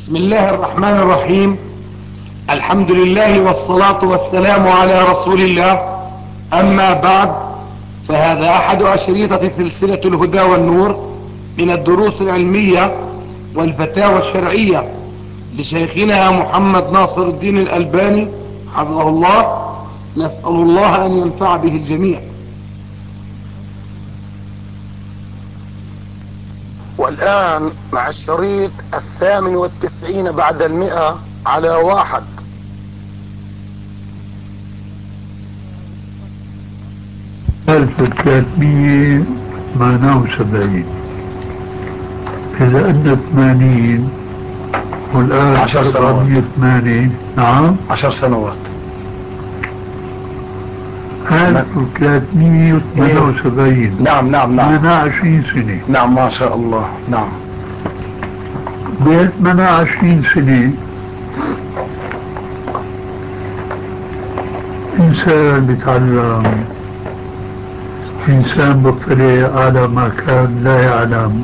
بسم الله الرحمن الرحيم. الحمد لله والصلاة والسلام على رسول الله. أما بعد، فهذا أحد أشريطة سلسلة الهدى والنور من الدروس العلمية والفتاوى الشرعية لشيخنا محمد ناصر الدين الألباني حفظه الله. نسأل الله أن ينفع به الجميع. والآن مع الشريط 98 بعد 100 على 1. 1378. إذا أن 80 والآن 10 سنوات. 480. نعم 10 سنوات. 1378. نعم 28 سنة. نعم ما شاء الله. نعم ب 28 سنة إنسان بيتعلم، إنسان بيطلع على ما كان لا يعلم،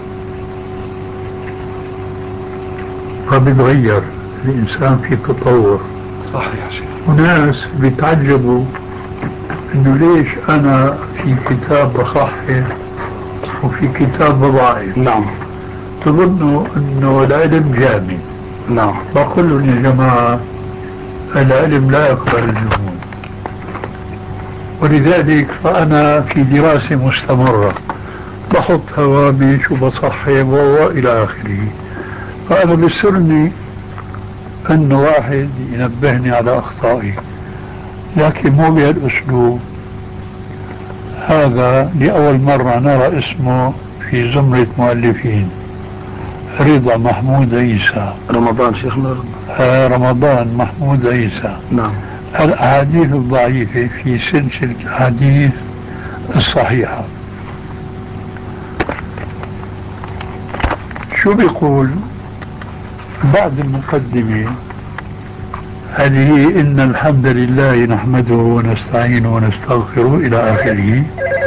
فبيتغير الإنسان في تطور. صحيح يا شيخ. وناس بيتعجبوا إنه ليش أنا في كتاب بصحح وفي كتاب بضعف. نعم تظنوا إنه العلم جامد. نعم. بقول لهم يا جماعة العلم لا يقبل الجمود، ولذلك فأنا في دراسة مستمرة، بحط هوامش وبصحح وإلى آخره. فأنا بيسرني أن واحد ينبهني على أخطائي، لكن مو بهالأسلوب. هذا لأول مرة نرى اسمه في زمرة مؤلفين، رضا محمود عيسى. رمضان شيخنا. رمضان محمود عيسى. نعم. الأحاديث الضعيفة في سلسلة الأحاديث الصحيحة. شو بيقول بعد المقدمة هذه؟ إن الحمد لله نحمده ونستعينه ونستغفره إلى آخره.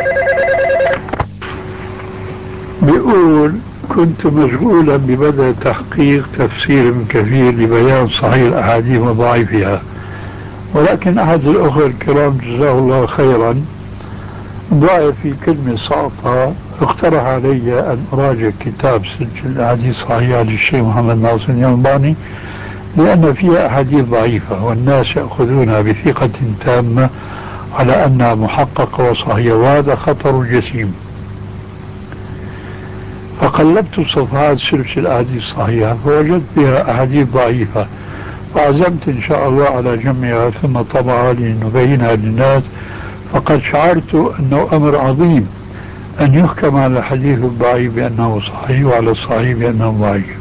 بيقول كنت مشغولا ببدء تحقيق تفسير كثير لبيان صحيح الأحاديث وضعيفها، ولكن أحد الأخوة الكرام جزاه الله خيرا ضاع في كلمة ساقطة، اقترح علي أن أراجع كتاب سلسلة الأحاديث الصحيحة للشيخ محمد ناصر الألباني، لأن فيها أحاديث ضعيفة والناس يأخذونها بثقة تامة على أنها محققة وصحيحة، وهذا خطر جسيم. فقلبت صفحات سلسلة الأحاديث الصحيحة فوجدت بها أحاديث ضعيفة، وعزمت إن شاء الله على جمعها ثم طبعها لنبينها للناس. فقد شعرت أنه أمر عظيم أن يحكم على الحديث الضعيف بأنه صحيح وعلى الصحيح بأنه ضعيف.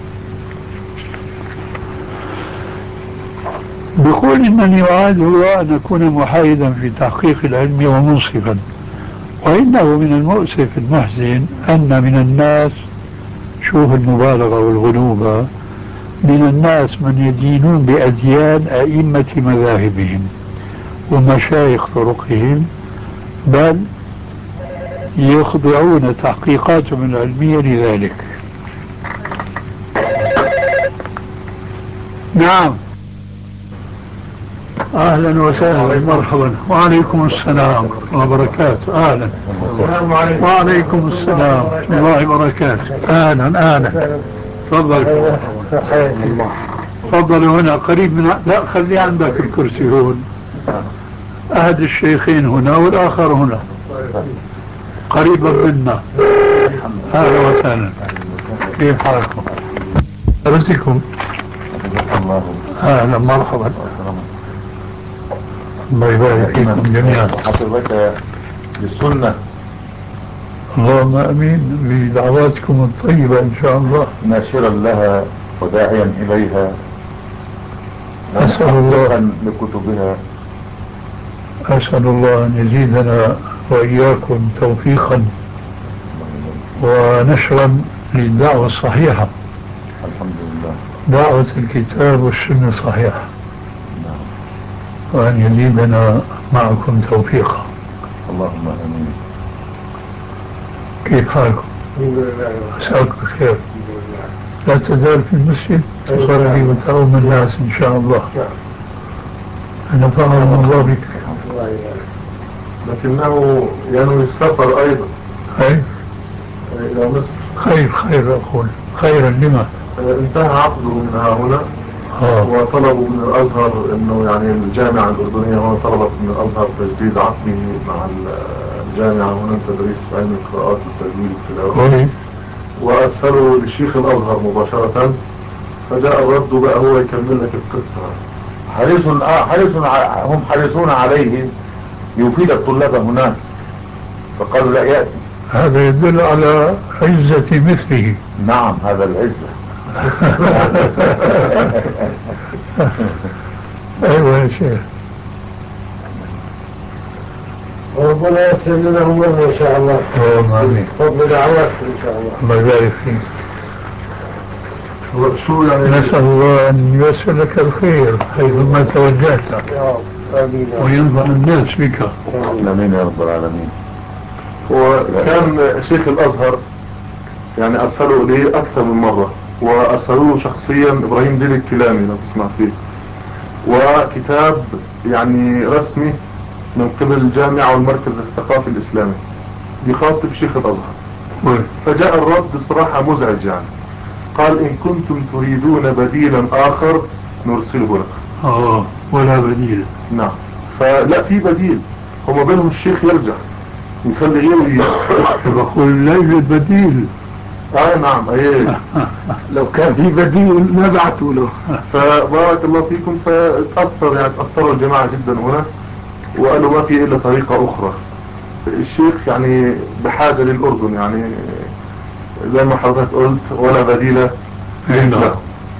بقول إنني أعاد الله أن أكون محايدا في تحقيق العلم ومنصفا، وإنه من المؤسف المحزن أن من الناس، شوف المبالغة والغلوبة، من الناس من يدينون بأديان أئمة مذاهبهم ومشايخ طرقهم، بل يخضعون تحقيقاتهم العلمية لذلك. نعم. أهلا وسهلا مرحبا. وعليكم السلام وبركاته. أهلا. وعليكم السلام ورحمة الله وبركاته. أهلا. تفضل. تفضل هنا قريب من، لا خلي عندك الكرسي هون. أحد الشيخين هنا والآخر هنا قريبا منا. أهلا وسهلا. كيف حالكم؟ رزقكم. أهلا مرحبا. الله يبارك فيكم جميعا. حفظك للسنة. اللهم امين بدعواتكم الطيبة ان شاء الله. ناشرا لها وداعيا اليها، اسأل الله لكتبها. اسأل الله ان يزيدنا واياكم توفيقا ونشرا للدعوة الصحيحة. الحمد لله. دعوة الكتاب والسنة صحيحة. وأن يزيدنا معكم توفيقا. اللهم امين. كيف حالكم؟ مساكم بخير. لا تزال في المسجد تصلي وتعوم الناس إن شاء الله. نفعهم الله بك. لكنه ينوي السفر أيضا. خير إلى مصر. خير أقول خيرا لما انتهى عقده من هنا وطلبوا من الأزهر أنه يعني الجامعة الأردنية هنا طلبت من الأزهر تجديد عقده مع الجامعة هنا تدريس علم القراءات والتجويد والتلاوة، وأرسلوا لشيخ الأزهر مباشرة، فجاء الرد بقى هو يكمل لك القصة. هم حريصون عليه يفيد الطلاب هناك، فقالوا لا يأتي. هذا يدل على عزة مثله. نعم هذا العزة. أيوة يا شيخ. وربنا يسر لنا أمورنا إن شاء الله. فضل دعوات إن شاء الله. الله يبارك فيك. شو يعني نسأل الله أن ييسر لك الخير حيثما توجهت وينفع الناس بك. آمين يا رب العالمين. وكان شيخ الأزهر يعني أرسلوا إليه أكثر من مرة، وأرسلوه شخصيا إبراهيم زيد الكلامي لو تسمع فيه، وكتاب يعني رسمي من قبل الجامعة والمركز الثقافي الإسلامي يخاطب شيخ الأزهر. فجاء الرد بصراحة مزعج، يعني قال إن كنتم تريدون بديلا آخر نرسله لكم. ولا بديل. نعم، فلا في بديل، هما بينهم الشيخ يرجع يخلي غيره بقول لا يوجد بديل. نعم ايه. لو كان في بديل ما بعتوا له. فبارك الله فيكم. تأثروا الجماعة جدا هنا وقالوا ما في إلا طريقة أخرى. الشيخ يعني بحاجة للأردن، يعني زي ما حضرتك قلت ولا بديل له.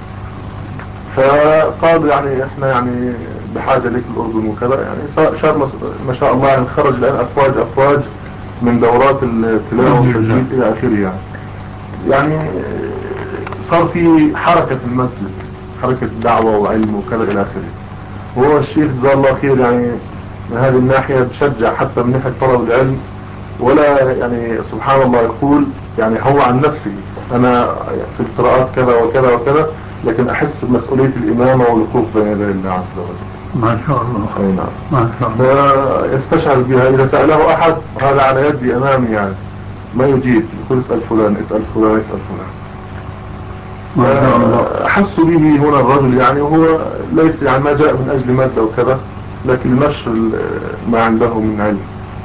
فقالوا يعني احنا يعني بحاجة لك الأردن وكذا، يعني شاب ما شاء الله يعني خرج الآن أفواج من دورات التلاوة والتجويد إلى آخره. يعني صار في حركة في المسجد، حركة دعوة وعلم وكذا إلى آخره. وهو الشيخ جزاه الله خير يعني من هذه الناحية بشجع حتى من ناحية طلب العلم، ولا يعني سبحان الله يقول يعني هو عن نفسه أنا في القراءات كذا وكذا وكذا، لكن أحس بمسؤولية الإمامة والوقوف بين يدي الله عز وجل. ما شاء الله. أي نعم. ما شاء الله. فيستشعر بها إذا سأله أحد هذا على يدي أمامي، يعني ما يجيب، يقول اسأل فلان اسأل فلان اسأل فلان. ما شاء الله. أحس به هنا الرجل يعني وهو ليس يعني ما جاء من أجل مادة وكذا، لكن نشر ما عنده من علم.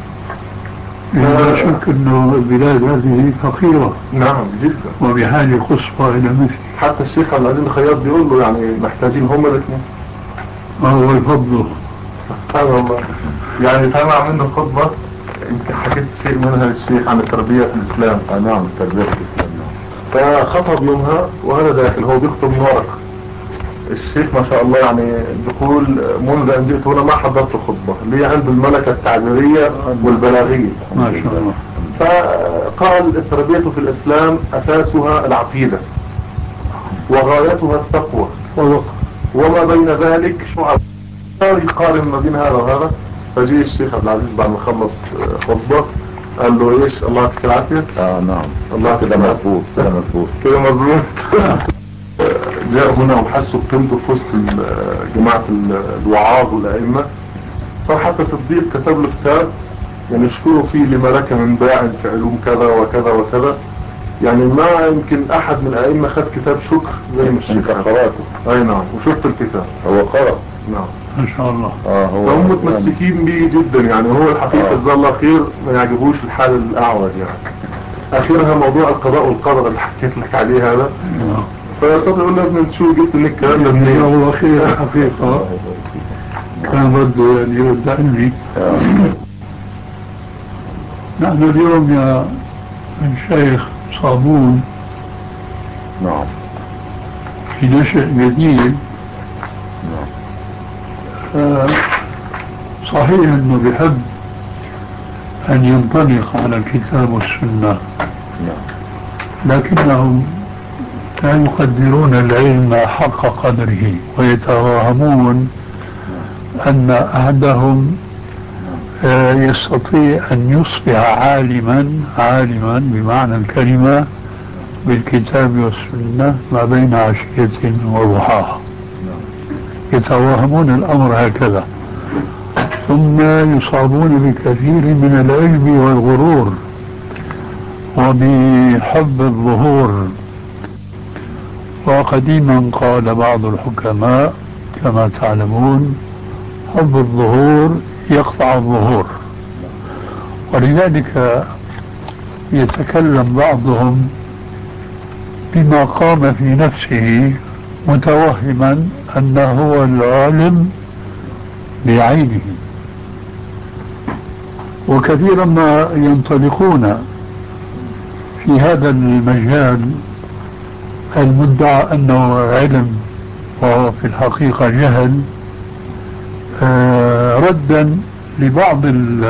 لا شك أنه البلاد هذه فقيرة. نعم جدا. وبحاجة قصوى إلى مثل. حتى الشيخ عبد العزيز الخياط بيقول له يعني محتاجين هم الاثنين. هو الفضل. سبحان الله. يعني سمع منه خطبة يمكن حكيت شيء منها للشيخ عن التربية في الإسلام. نعم التربية في الإسلام. فخطب منها وأنا داخل هو بيخطب من ورق. الشيخ ما شاء الله يعني بيقول منذ أن جئت هنا ما حضرت خطبة لي عند الملكة التعبيرية والبلاغية. ما شاء الله. فقال التربية في الإسلام أساسها العقيدة وغايتها التقوى وما بين ذلك شعب. يقارن ما بين هذا وهذا. فجي الشيخ عبد العزيز بعد ما خلص خطبة قال له ايش الله يعطيك العافية. نعم الله كده مظبوط كده مظبوط كده مظبوط. جاء هنا وحسوا بقيمته في وسط جماعة الوعاظ والأئمة. صار حتى صديق كتب له كتاب يعني يشكروا فيه لما لك من باع في علوم كذا وكذا وكذا. يعني ما يمكن أحد من الأئمة خد كتاب شكر زي ما الشيخ قرأته. أي نعم وشفت الكتاب هو قرأ. نعم ما شاء الله. هم متمسكين به جدا. يعني هو الحقيقة جزاه الله خير ما يعجبوش الحال الأعوج. يعني آخرها موضوع القضاء والقدر اللي حكيت لك عليه هذا. فصار يقول لي ابن شو جبت لك الكلام ده منين؟ والله خير الحقيقة كان رده يعني يرد علمي. نحن اليوم يا الشيخ صابون نعم في نشأ جديد. صحيح انه بحب ان ينطلق على الكتاب والسنة، لكنهم لا يقدرون العلم حق قدره ويتوهمون ان احدهم يستطيع ان يصبح عالما بمعنى الكلمة بالكتاب والسنة ما بين عشية وضحاها، يتوهمون الأمر هكذا، ثم يصابون بكثير من العجب والغرور وبحب الظهور. وقديما قال بعض الحكماء كما تعلمون: حب الظهور يقطع الظهور. ولذلك يتكلم بعضهم بما قام في نفسه متوهما أنه هو العالم بعينه. وكثيرا ما ينطلقون في هذا المجال المدعى أنه علم وهو في الحقيقة جهل، ردا لبعض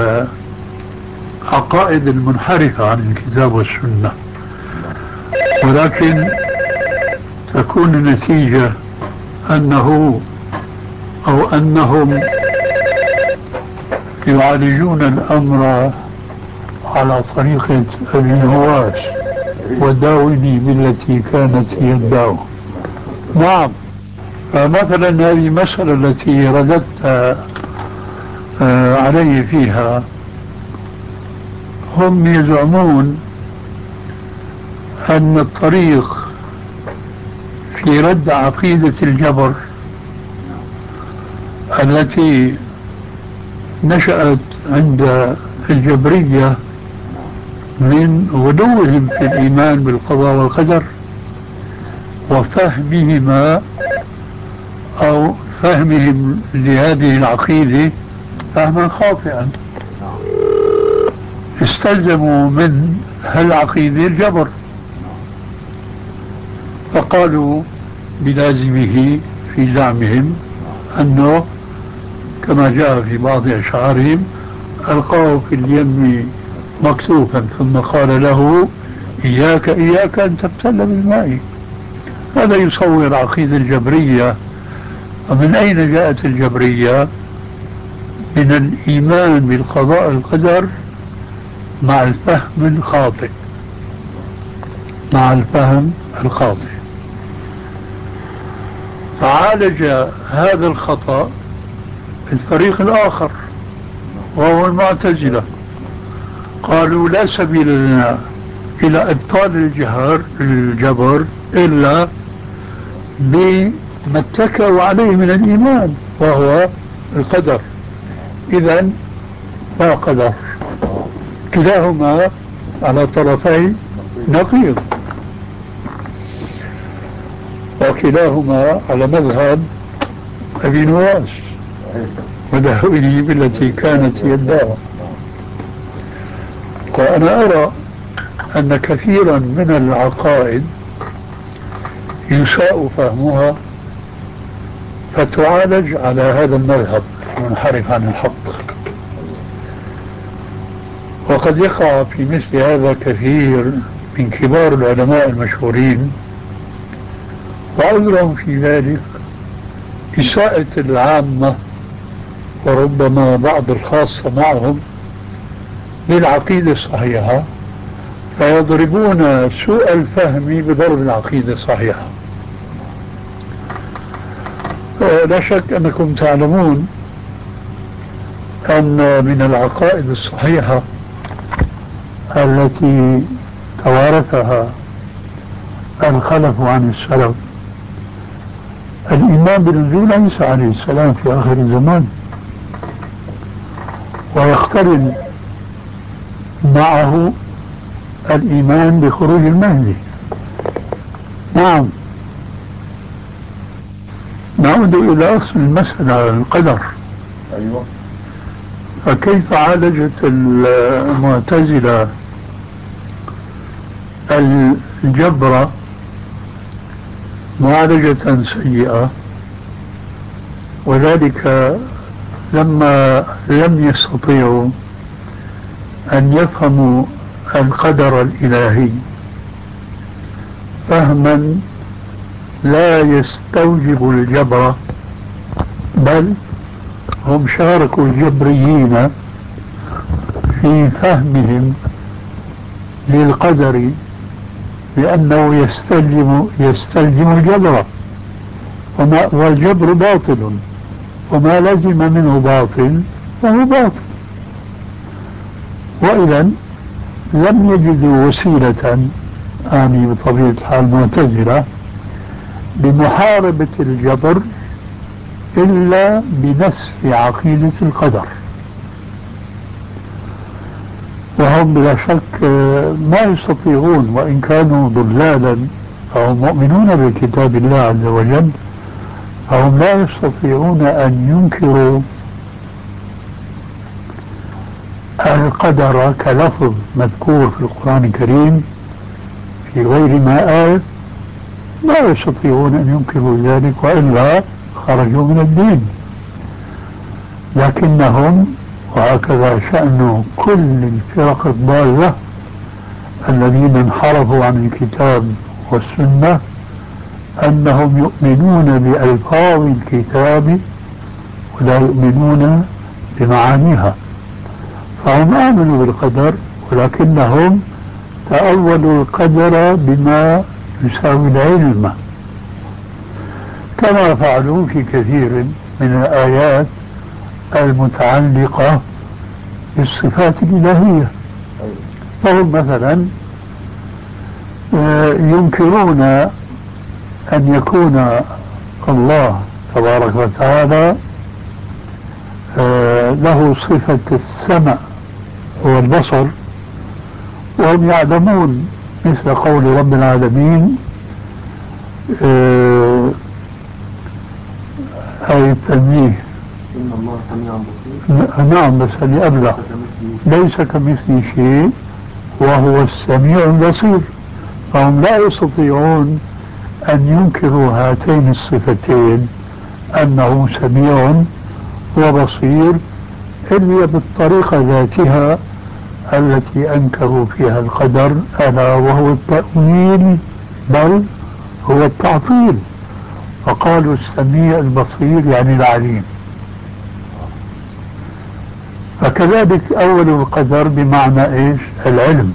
العقائد المنحرفة عن الكتاب والسنة. ولكن تكون النتيجة أنهم يعالجون الأمر على طريقة أبي نواس: وداوني بالتي كانت هي الداو. نعم. فمثلا هذه المسألة التي رددت علي فيها، هم يزعمون أن الطريق في رد عقيدة الجبر التي نشأت عند الجبرية من غلوهم في الإيمان بالقضاء والقدر وفهمهما أو فهمهم لهذه العقيدة فهما خاطئا، استلزموا من هالعقيدة الجبر، فقالوا بلازمه في زعمهم أنه كما جاء في بعض أشعارهم: ألقاه في اليم مكتوفا ثم قال له: إياك إياك أن تبتل بالماء. هذا يصور عقيدة الجبرية. ومن أين جاءت الجبرية؟ من الإيمان بالقضاء والقدر مع الفهم الخاطئ. فعالج هذا الخطأ الفريق الآخر وهو المعتزلة. قالوا: لا سبيل لنا إلى إبطال الجبر إلا بما اتكوا عليه من الإيمان وهو القدر. إذن لا قدر، كلاهما على طرفي نقيض، وكلاهما على مذهب أبي نواس: وداوني بالتي كانت يداه. وأنا أرى أن كثيرا من العقائد يساء فهمها فتعالج على هذا المذهب المنحرف عن الحق. وقد يقع في مثل هذا كثير من كبار العلماء المشهورين، وعذرهم في ذلك إساءة العامة وربما بعض الخاصة معهم للعقيدة الصحيحة، فيضربون سوء الفهم بضرب العقيدة الصحيحة. لا شك أنكم تعلمون أن من العقائد الصحيحة التي توارثها الخلف عن السلف الإيمان بنزول عيسى عليه السلام في آخر الزمان، ويقترن معه الإيمان بخروج المهدي. نعم. نعود إلى أصل المسألة، القدر. أيوة. فكيف عالجت المعتزلة الجبر معالجة سيئة؟ وذلك لما لم يستطيعوا أن يفهموا القدر الإلهي فهما لا يستوجب الجبر، بل هم شاركوا الجبريين في فهمهم للقدر بأنه يستلزم الجبر، والجبر باطل، وما لزم منه باطل فهو باطل. وإذا لم يجدوا وسيلة، بطبيعة الحال معتزلة، لمحاربة الجبر إلا بنسف عقيدة القدر. وهم بلا شك ما يستطيعون، وإن كانوا ضلالا فهم مؤمنون بكتاب الله عز وجل، فهم لا يستطيعون أن ينكروا القدر كلفظ مذكور في القرآن الكريم في غير ما آية، لا يستطيعون أن ينكروا ذلك، وإلا خرجوا من الدين. لكنهم، وهكذا شأن كل الفرق الضالة الذين انحرفوا عن الكتاب والسنة، أنهم يؤمنون بألفاظ الكتاب ولا يؤمنون بمعانيها. فهم آمنوا بالقدر، ولكنهم تأولوا القدر بما يساوي العلم، كما فعلوا في كثير من الآيات المتعلقة بالصفات الإلهية. فهم مثلا ينكرون أن يكون الله تبارك وتعالى له صفة السمع والبصر، وهم يعلمون مثل قول رب العالمين آية التنبيه إن الله سميع بصير. نعم، بس اللي قبله ليس كمثله شيء وهو السميع البصير. فهم لا يستطيعون أن ينكروا هاتين الصفتين، أنه سميع وبصير، إلا بالطريقة ذاتها التي أنكروا فيها القدر، ألا وهو التأويل، بل هو التعطيل. فقالوا السميع البصير يعني العليم. فكذلك أولوا القدر بمعنى إيش؟ العلم،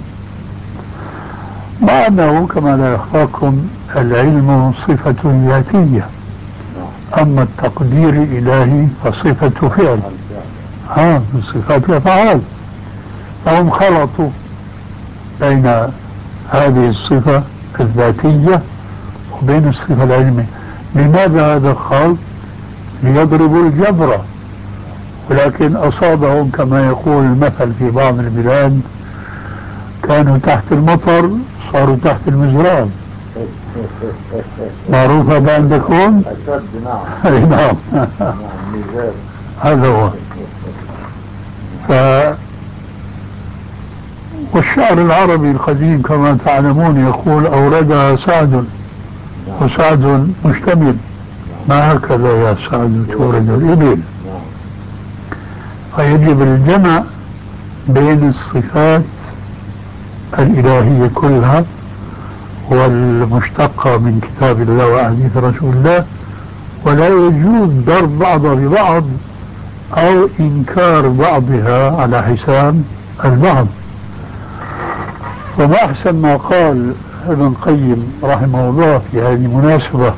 مع أنه كما لا يخفاكم العلم صفة ذاتية، أما التقدير الإلهي فصفة فعل، من صفات الأفعال. فهم خلطوا بين هذه الصفة الذاتية وبين الصفة العلمية. لماذا هذا الخلط؟ ليضربوا الجبر، ولكن أصابهم كما يقول المثل في بعض البلاد: كانوا تحت المطر صاروا تحت المزرعة. معروفة عندكم؟ نعم. هذا هو. والشعر العربي القديم كما تعلمون يقول: أوردها سعد وسعد مشتمل، ما هكذا يا سعد تورد الإبل. فيجب الجمع بين الصفات الإلهية كلها والمشتقة من كتاب الله وأحاديث رسول الله، ولا يجوز ضرب بعضها ببعض أو إنكار بعضها على حساب البعض. وما أحسن ما قال ابن القيم رحمه الله في هذه المناسبة: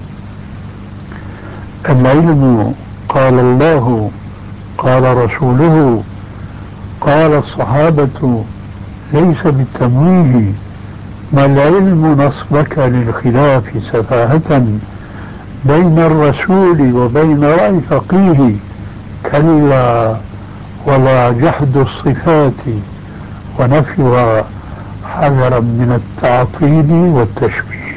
العلم قال الله قال رسوله قال الصحابة ليس بالتمويه، ما العلم نصبك للخلاف سفاهة بين الرسول وبين رأي فقيه، كلا ولا جحد الصفات ونفيها حذرا من التعطيل والتشبيه.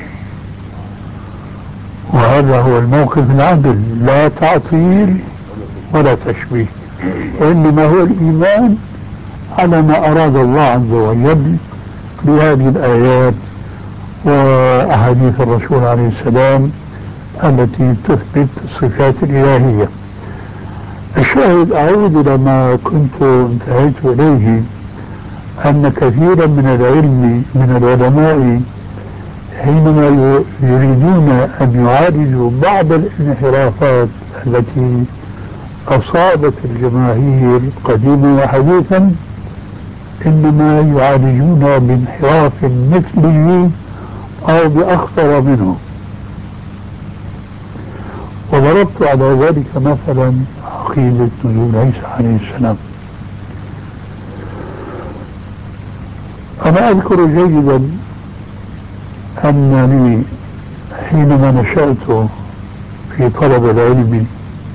وهذا هو الموقف العدل، لا تعطيل ولا تشبيه، وإنما هو الإيمان على ما أراد الله عز وجل بهذه الآيات وأحاديث الرسول عليه السلام التي تثبت الصفات الإلهية. الشاهد، أعود إلى ما كنت انتهيت إليه، أن كثيرا من العلماء حينما يريدون أن يعالجوا بعض الانحرافات التي أصابت الجماهير قديما وحديثا، إنما يعالجون بانحراف مثله أو بأخطر منه. وضربت على ذلك مثلا عقيدة نزول عيسى عليه السلام. أنا أذكر جيدا أنني حينما نشأت في طلب العلم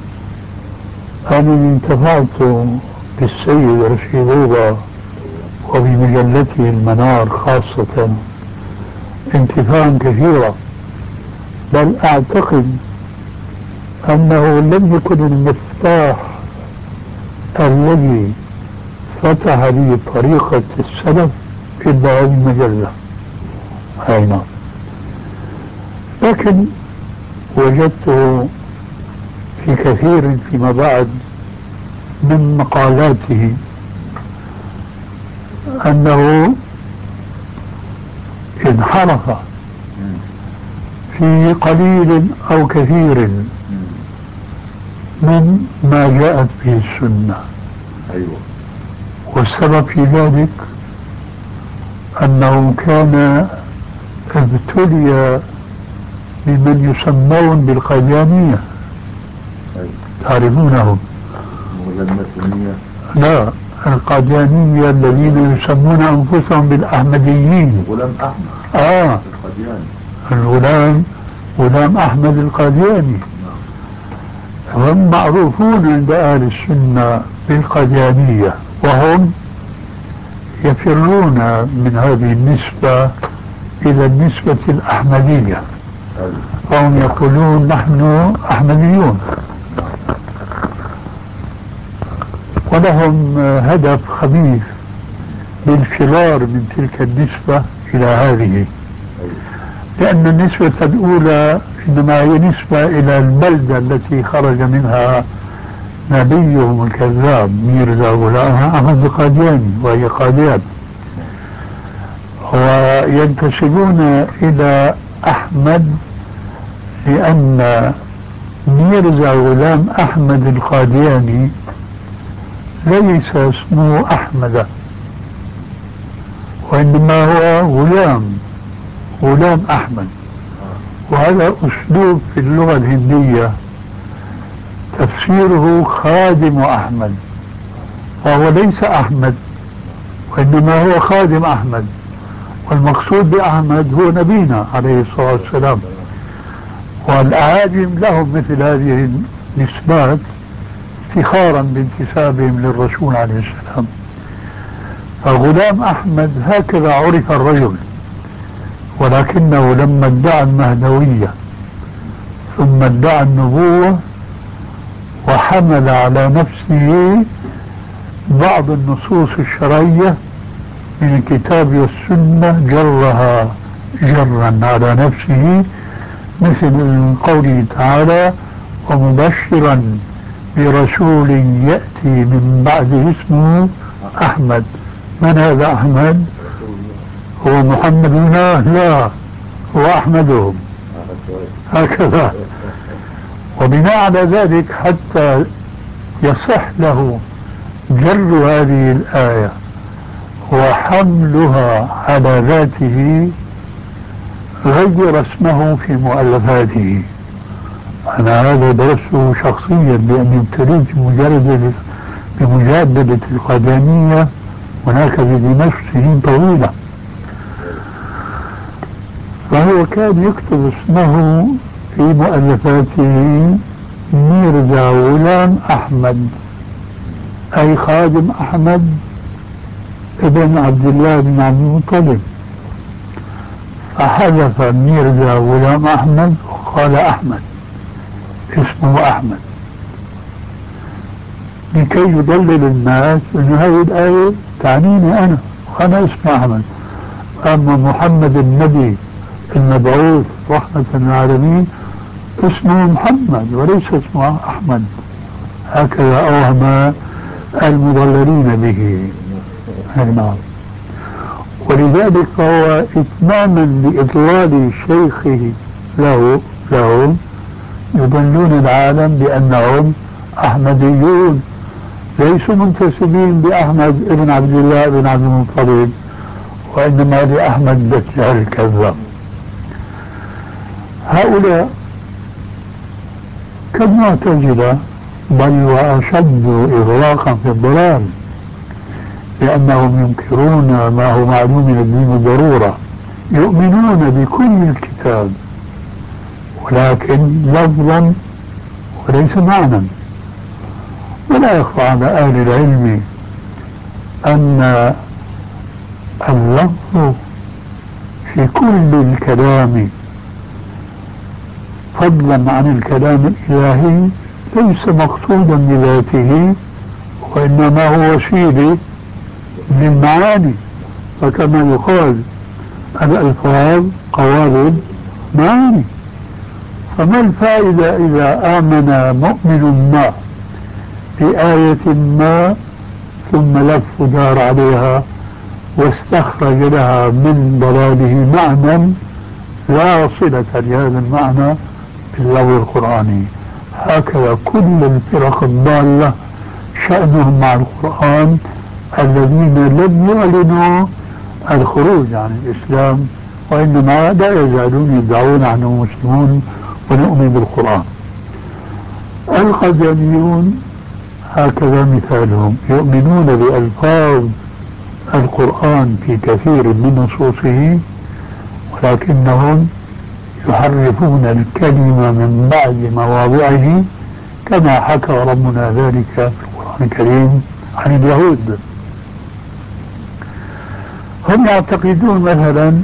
أنني انتفعت بالسيد رشيد رضا وبمجلته المنار خاصة انتفاعا كثيرا، بل أعتقد أنه لم يكن المفتاح الذي فتح لي طريقة السلف إلا هذه المجلة. نعم. لكن وجدته في كثير فيما بعد من مقالاته أنه انحرف في قليل أو كثير من ما جاءت به السنة. أيوة. والسبب في ذلك أنه كان ابتلي بمن يسمون بالقاديانية. أيوة. تعرفونهم؟ لا، القاديانية الذين يسمون أنفسهم بالأحمديين. غلام أحمد القادياني. غلام أحمد القادياني. هم معروفون عند أهل السنة بالقاديانية، وهم يفرون من هذه النسبة إلى النسبة الأحمدية، وهم يقولون نحن أحمديون، ولهم هدف خبيث بالفرار من تلك النسبة إلى هذه، لأن النسبة الأولى إنما هي نسبة إلى البلدة التي خرج منها نبيهم الكذاب ميرزا غلام أحمد القادياني، وهي قاديان، وينتسبون إلى أحمد لأن ميرزا غلام أحمد القادياني ليس اسمه أحمد، وإنما هو غلام أحمد. وهذا أسلوب في اللغة الهندية تفسيره خادم أحمد، وهو ليس أحمد وإنما هو خادم أحمد، والمقصود بأحمد هو نبينا عليه الصلاة والسلام. والأعاجم لهم مثل هذه النسبات افتخارا بانتسابهم للرسول عليه السلام. فغلام أحمد هكذا عرف الرجل، ولكنه لما ادعى المهدوية ثم ادعى النبوة وحمل على نفسه بعض النصوص الشرعية من الكتاب والسنة جرها جرا على نفسه، مثل قوله تعالى ومبشرا برسول يأتي من بعده اسمه أحمد. من هذا أحمد؟ هو محمد هنا؟ لا، هو أحمدهم هكذا. وبناء على ذلك حتى يصح له جر هذه الآية وحملها على ذاته غير اسمه في مؤلفاته. أنا هذا درسته شخصيا لأني ابتليت بمجادلة القاديانية هناك في دمشق سنين طويلة. فهو كان يكتب اسمه في مؤلفاته ميرزا غلام أحمد، أي خادم أحمد ابن عبد الله بن عبد المطلب، فحذف ميرزا غلام أحمد وقال أحمد، اسمه أحمد، لكي يدلل الناس أن هذه الآية تعنيني أنا وأنا اسمي أحمد، أما محمد النبي المبعوث رحمة للعالمين اسمه محمد وليس اسمه أحمد. هكذا أوهم المضللين به. نعم. ولذلك فهو إتماما لإضلال شيخه لهم يضلون العالم بأنهم أحمديون ليسوا منتسبين بأحمد ابن عبد الله بن عبد المطلب، وإنما لأحمد دجال الكذاب. هؤلاء كالمعتزلة بل وأشد إغراقا في الضلال، لأنهم ينكرون ما هو معلوم من الدين ضرورة، يؤمنون بكل الكتاب ولكن لفظا وليس معنى. ولا يخفى على أهل العلم أن اللفظ في كل الكلام فضلا عن الكلام الإلهي ليس مقصودا بذاته، وإنما هو وسيلة للمعاني. فكما يقال الألفاظ قوالب معاني. فما الفائدة إذا آمن مؤمن ما بآية ما ثم لف ودار عليها واستخرج لها من ضلاله معنى لا صلة لهذا المعنى باللفظ القرآني؟ هكذا كل الفرق الضالة شأنهم مع القرآن الذين لم يعلنوا الخروج عن الإسلام، وإنما لا يزالون يدعون أنهم مسلمون ونؤمن بالقرآن. القدميون هكذا مثالهم، يؤمنون بألفاظ القرآن في كثير من نصوصه، ولكنهم يحرفون الكلمة من بعد مواضعه كما حكى ربنا ذلك في القرآن الكريم عن اليهود. هم يعتقدون مثلا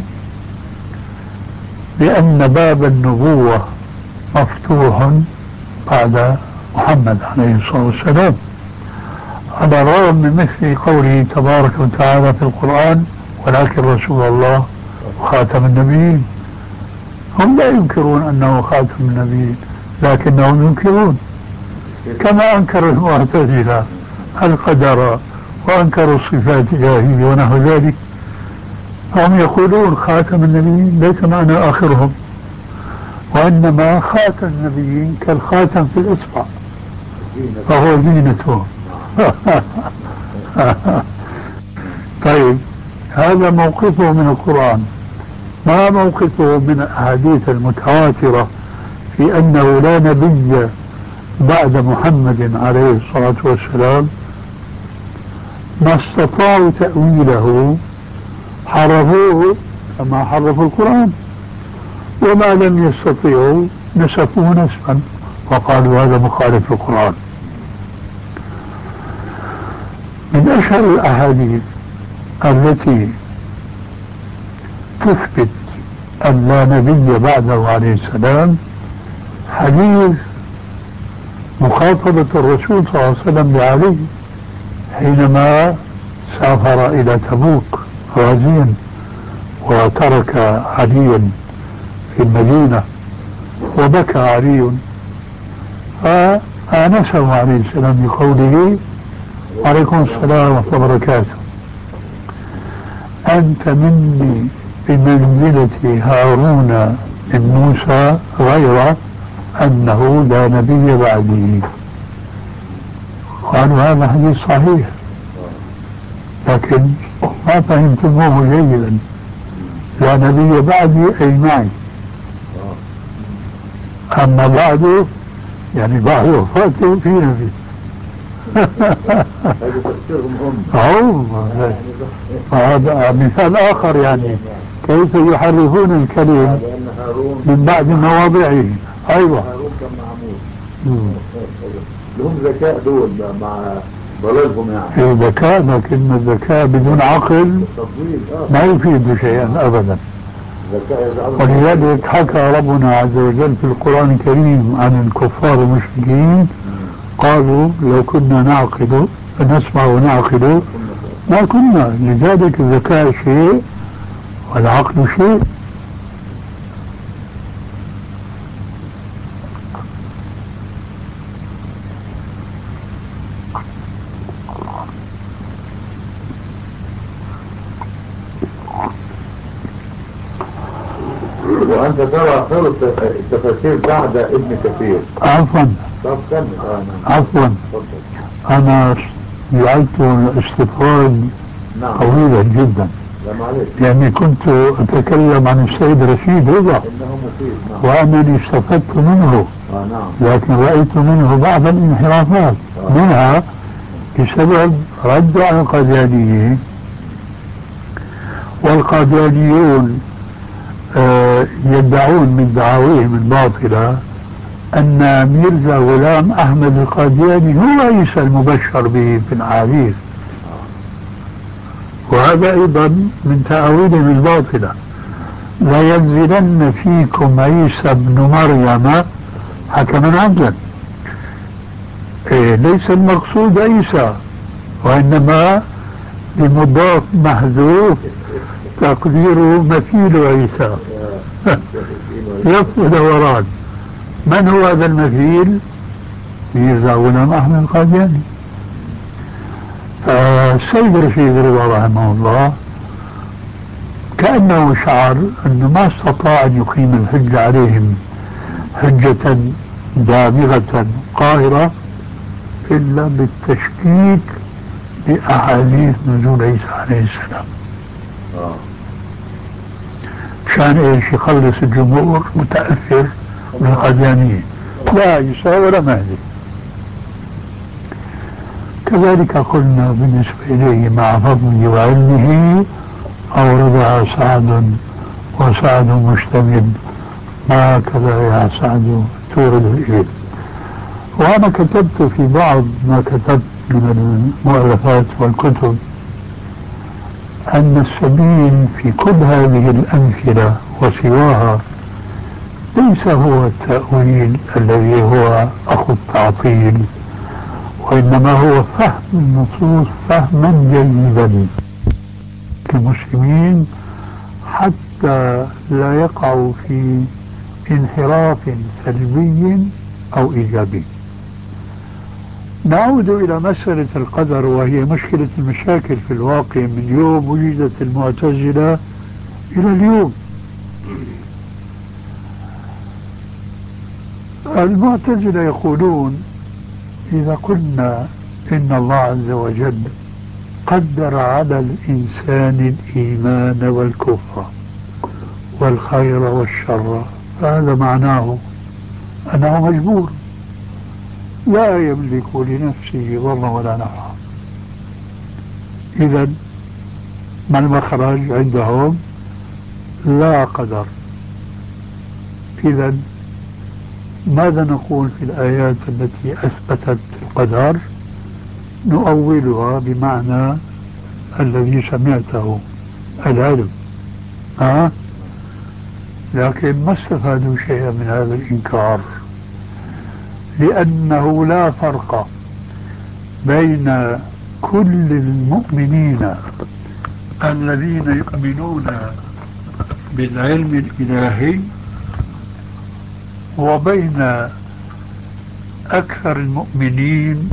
بأن باب النبوة مفتوح بعد محمد عليه الصلاة والسلام، على الرغم من مثل قوله تبارك وتعالى في القرآن ولكن رسول الله خاتم النبيين. هم لا ينكرون أنه خاتم النبيين، لكنهم ينكرون كما أنكر المعتزلة القدر وأنكروا الصفات الإلهية ونحو ذلك. هم يقولون خاتم النبيين ليس معنى آخرهم، وإنما خاتم النبيين كالخاتم في الإصبع فهو زينته. طيب، هذا موقفه من القرآن. ما موقفه من الأحاديث المتواترة في أنه لا نبي بعد محمد عليه الصلاة والسلام؟ ما استطاعوا تأويله حرفوه كما حرفوا القرآن، وما لم يستطيعوا نسفوه نسفا وقالوا هذا مخالف للقرآن. من أشهر الأحاديث التي تثبت أن لا نبي بعده عليه السلام حديث مخاطبة الرسول صلى الله عليه وسلم لعلي حينما سافر إلى تبوك غازيا وترك عليا في المدينة، وبكى علي فآنسه عليه السلام بقوله وعليكم السلام ورحمة الله وبركاته أنت مني بمنزلة هارون من موسى غير أنه لا نبي بعدي. قالوا هذا حديث صحيح، لكن ما فهمتموه جيدا. لا نبي بعدي أي معي، أما بعده يعني بعد وفاته في نبي. هذا مثال آخر، يعني كيف يحرفون الكلم من بعد مواضعه. أيوة، هارون كان معمول لهم ذكاء دول مع ضلالهم، يعني ذكاء، لكن الذكاء بدون عقل ما يفيد شيئا أبدا. ولذلك حكى ربنا عز وجل في القرآن الكريم عن الكفار المشركين قالوا لو كنا نعقل نسمع ونعقل ما كنا. لذلك الذكاء شيء والعقل شيء. وأنت ترى خير التفاسير بعد ابن كثير. عفوا طب كمل. عفوا، أنا جعلت الاستطراد طويلا جدا، لا معلش، يعني كنت أتكلم عن السيد رشيد رضا. إنهم وأنني استفدت منه، لكن رأيت منه بعض الانحرافات، منها بسبب رد على القاديانيين. والقاديانيون يدعون من دعاويهم الباطلة أن ميرزا غلام أحمد القادياني هو عيسى المبشر به في الأحاديث، وهذا أيضا من تأويلهم الباطلة. لا ينزلن فيكم عيسى بن مريم حكما عدلا. ليس المقصود عيسى، وإنما بمضاف محذوف تقديره مثيل عيسى. يفضل دوران. من هو هذا المثيل؟ ميرزا غلام أحمد القادياني. السيد رشيد رضا رحمه الله كأنه شعر أنه ما استطاع أن يقيم الحجة عليهم حجة دامغة قاهرة إلا بالتشكيك بأحاديث نزول عيسى عليه السلام. مشان ايش؟ يخلص الجمهور متأثر بالقاديانية، لا عيسى ولا مهدي. كذلك قلنا بالنسبة إليه مع فضله وعلمه أوردها سعد وسعد مشتمل، ما كذا يا سعد تورد الإبل. وأنا كتبت في بعض ما كتبت من المؤلفات والكتب أن السبيل في كل هذه الأمثلة وسواها ليس هو التأويل الذي هو أخو التعطيل، وإنما هو فهم النصوص فهما جيدا كمسلمين حتى لا يقعوا في انحراف سلبي أو إيجابي. نعود إلى مسألة القدر، وهي مشكلة المشاكل في الواقع من يوم وجدت المعتزلة إلى اليوم. المعتزلة يقولون إذا قلنا إن الله عز وجل قدر على الإنسان الإيمان والكفر والخير والشر، فهذا معناه أنه مجبور لا يملك لنفسه ضرا ولا نفعا. إذن ما المخرج عندهم؟ لا قدر. إذن ماذا نقول في الآيات التي أثبتت القدر؟ نؤولها بمعنى الذي سمعته، العلم. لكن ما استفادوا شيئا من هذا الإنكار، لأنه لا فرق بين كل المؤمنين الذين يؤمنون بالعلم الإلهي وبين أكثر المؤمنين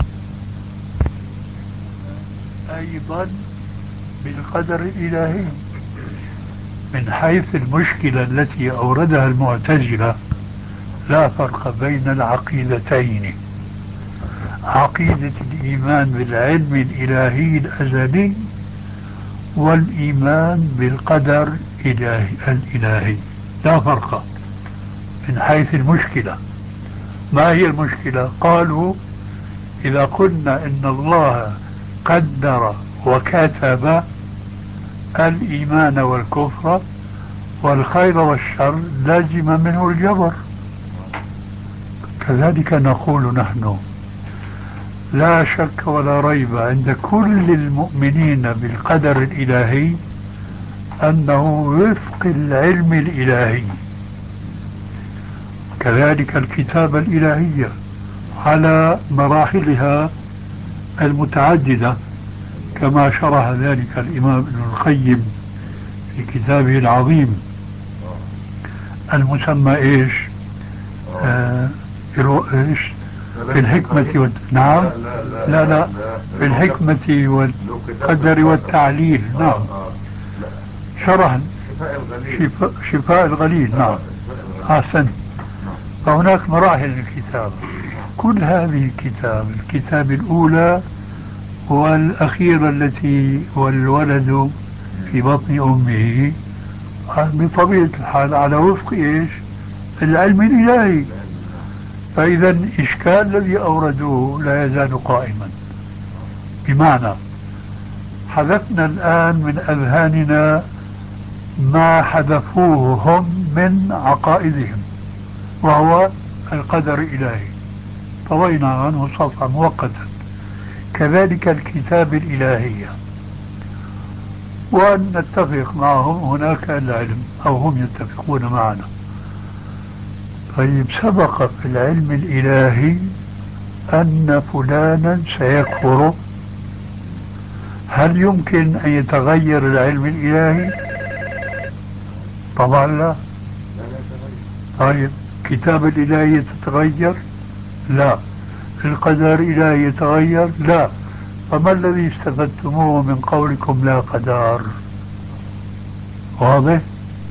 أيضا بالقدر الإلهي. من حيث المشكلة التي أوردها المعتزلة لا فرق بين العقيدتين، عقيدة الإيمان بالعلم الإلهي الأزلي والإيمان بالقدر الإلهي، لا فرق من حيث المشكلة. ما هي المشكلة؟ قالوا إذا قلنا إن الله قدر وكتب الإيمان والكفر والخير والشر لازم منه الجبر. كذلك نقول نحن لا شك ولا ريب عند كل المؤمنين بالقدر الإلهي أنه وفق العلم الإلهي. كذلك الكتابة الإلهية على مراحلها المتعددة كما شرح ذلك الإمام ابن القيم في كتابه العظيم المسمى إيش؟ في الحكمة نعم لا في الحكمة والقدر والتعليل. نعم شرح شفاء الغليل. نعم أحسن. فهناك مراحل الكتاب، كل هذه الكتاب الأولى والأخيرة التي والولد في بطن أمه بطبيعة الحال على وفق إيش؟ العلم الإلهي. فإذا الإشكال الذي أوردوه لا يزال قائما، بمعنى حذفنا الآن من أذهاننا ما حذفوه هم من عقائدهم وهو القدر الإلهي، طوينا عنه صفحة مؤقتا. كذلك الكتاب الإلهية، وأن نتفق معهم هناك العلم أو هم يتفقون معنا. طيب سبق في العلم الإلهي أن فلانا سيكفر، هل يمكن أن يتغير العلم الإلهي؟ طبعا لا. طيب كتاب الإلهي تتغير؟ لا. القدر الإلهي يتغير؟ لا. فما الذي استفدتموه من قولكم لا قدر؟ واضح؟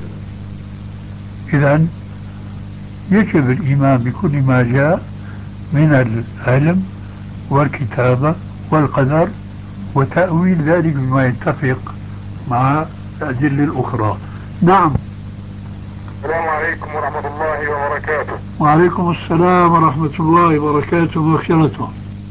إذن يجب الإيمان بكل ما جاء من العلم والكتابة والقدر، وتأويل ذلك بما يتفق مع الأدلة الأخرى. نعم. السلام عليكم ورحمة الله وبركاته. وعليكم السلام ورحمة الله وبركاته ومغفرته.